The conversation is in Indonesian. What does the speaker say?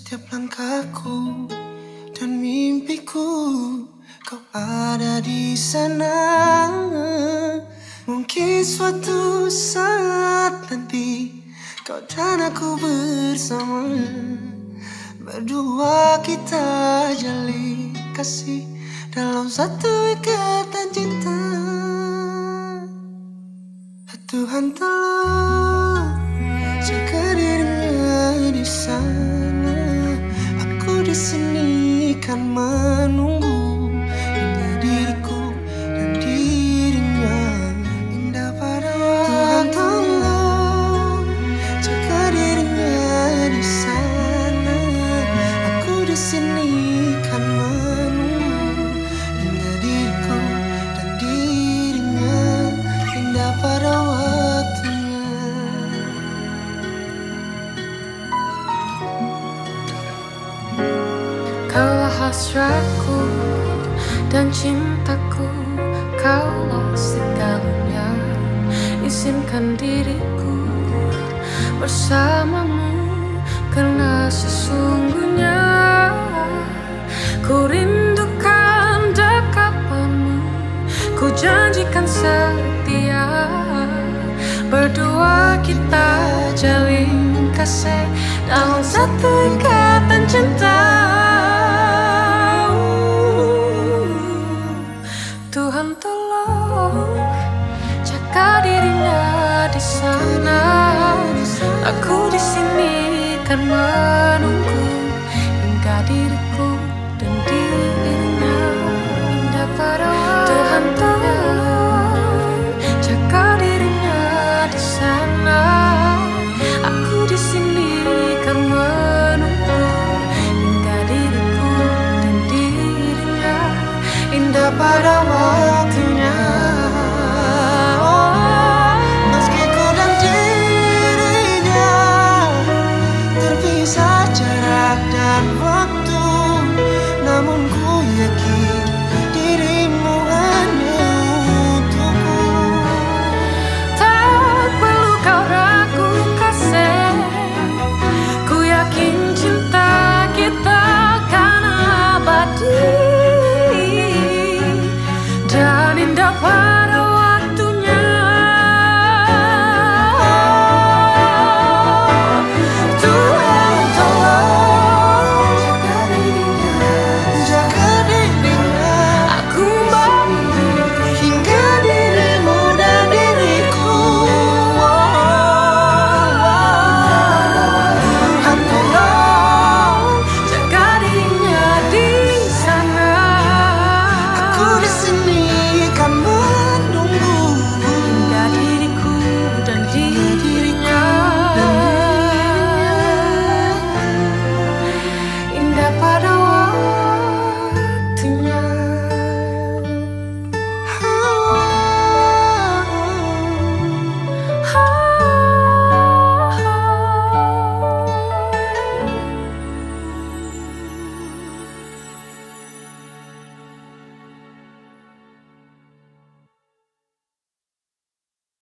setiap langkahku dan mimpiku, kau ada di sana. Mungkin suatu saat nanti kau dan aku bersama, berdua kita jalin kasih dalam satu ikatan cinta. Tuhan tolong jaga dirinya di sana. Aku di sini kan menunggu hingga diriku dan dirinya indah pada waktu. Tuhan tolong jaga dirinya di sana. Aku di sini kan menunggu hingga diriku dan dirinya indah pada waktunya. Kaulah hasratku dan cintaku, kaulah segalanya. Izinkan diriku bersamamu, karena sesungguhnya ku rindukan dekapanmu. Ku janjikan setia, berdua kita jalin kasih dalam satu ikatan cinta. Tuhan tolong jaga dirinya di sana. Aku di sini kan menunggu